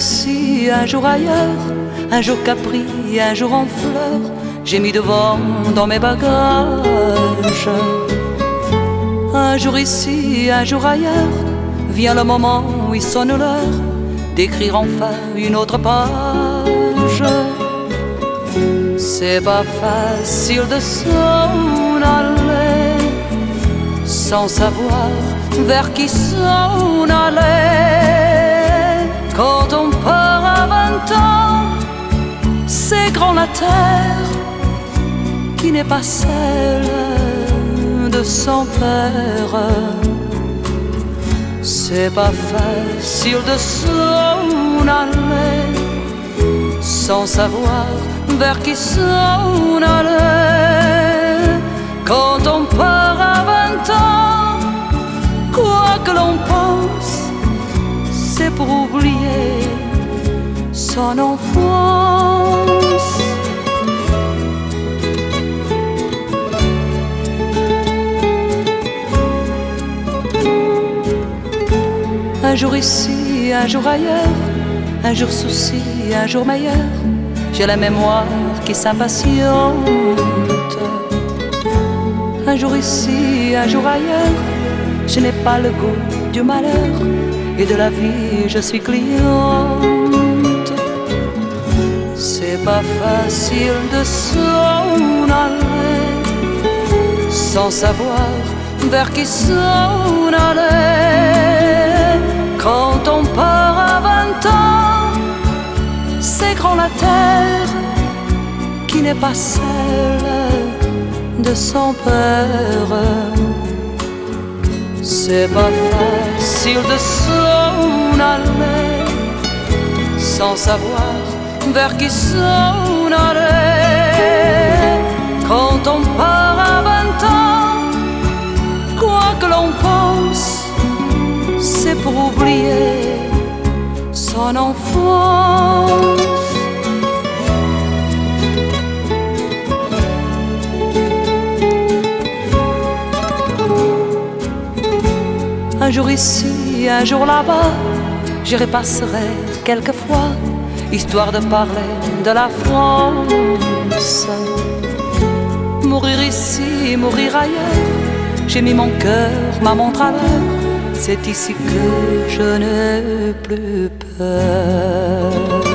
ici, un jour ailleurs, un jour Capri, un jour en fleurs. J'ai mis devant dans mes bagages. Un jour ici, un jour ailleurs, vient le moment où il sonne l'heure d'écrire enfin une autre page. C'est pas facile de s'en aller sans savoir vers qui s'en aller. Quand on part à 20 ans, c'est grand la terre qui n'est pas celle de son père. C'est pas facile de s'en aller sans savoir vers qui s'en aller. Quand on part à 20 ans, quoi que l'on pense, c'est pour oublier son enfance. Un jour ici, un jour ailleurs, un jour souci, un jour meilleur. J'ai la mémoire qui s'impatiente. Un jour ici, un jour ailleurs, je n'ai pas le goût du malheur et de la vie je suis cliente. C'est pas facile de s'en aller sans savoir vers qui s'en aller. Quand on part à 20 ans, c'est grand la terre qui n'est pas celle de son père. C'est pas facile de s'en aller sans savoir vers qui s'en aller. Quand on part à 20 ans, quoi que l'on pense, c'est pour oublier son enfance. Un jour ici, un jour là-bas, j'y repasserai quelquefois, histoire de parler de la France. Mourir ici, mourir ailleurs, j'ai mis mon cœur, ma montre à l'heure. C'est ici que je n'ai plus peur.